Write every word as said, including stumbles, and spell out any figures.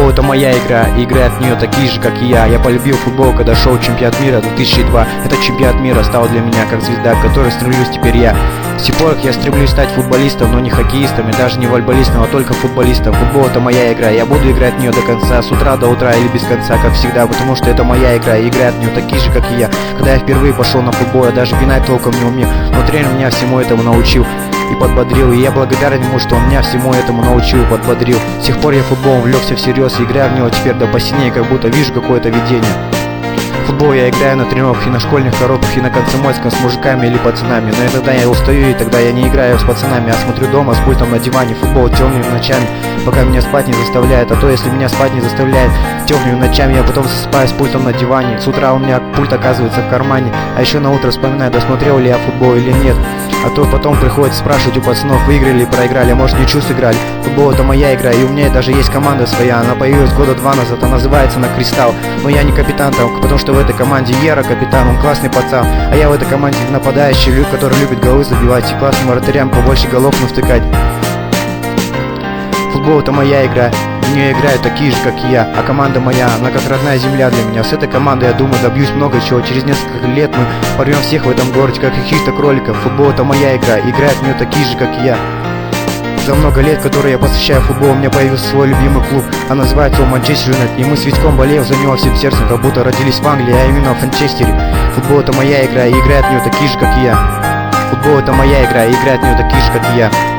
Футбол — это моя игра, и играют в нее такие же, как и я. Я полюбил футбол, когда шел чемпионат мира две тысячи два. Этот чемпионат мира стал для меня как звезда, к которой стремлюсь теперь я. С тех пор я стремлюсь стать футболистом, но не хоккеистом, и даже не волейболистом, а только футболистом. Футбол — это моя игра, я буду играть в нее до конца, с утра до утра или без конца, как всегда, потому что это моя игра, и играют в нее такие же, как и я. Когда я впервые пошел на футбол, я даже пинать толком не умел, но тренер меня всему этому научил и подбодрил, и я благодарен ему, что он меня всему этому научил и подбодрил. С тех пор я футболом влёгся всерьез и играю в него теперь до посинения, как будто вижу какое-то видение. Футбол я играю на тренировках и на школьных коробках, и на Комсомольском с мужиками или пацанами. Но иногда я устаю, и тогда я не играю с пацанами, а смотрю дома с пультом на диване футбол темными ночами, пока меня спать не заставляет. А то если меня спать не заставляет темными ночами, я потом засыпаю с пультом на диване. С утра у меня пульт оказывается в кармане, а еще на утро вспоминаю, досмотрел ли я футбол или нет. А то потом приходится спрашивать у пацанов, выиграли или проиграли, а может не чувств играли. Футбол — это моя игра, и у меня даже есть команда своя. Она появилась года два назад, она называется на Кристалл. Но я не капитан там, потому что в этой команде Ера капитан, он классный пацан. А я в этой команде нападающий, который любит голы забивать и классным вратарям побольше голов навтыкать. Футбол — это моя игра, в нее играют такие же, как и я. А команда моя, она как родная земля для меня. С этой командой, я думаю, добьюсь много чего. Через несколько лет мы порвем всех в этом городе, как каких-то кроликов. Футбол — это моя игра, играют в нее такие же, как и я. За много лет, которые я посвящаю футболу, у меня появился свой любимый клуб, а называется он Манчестер Юнайтед. И мы с Витьком болеем за него всем сердцем, как будто родились в Англии, а именно в Манчестере. Футбол — это моя игра, и играют в нее такие же, как и я. Футбол — это моя игра, и играют в нее такие же, как и я.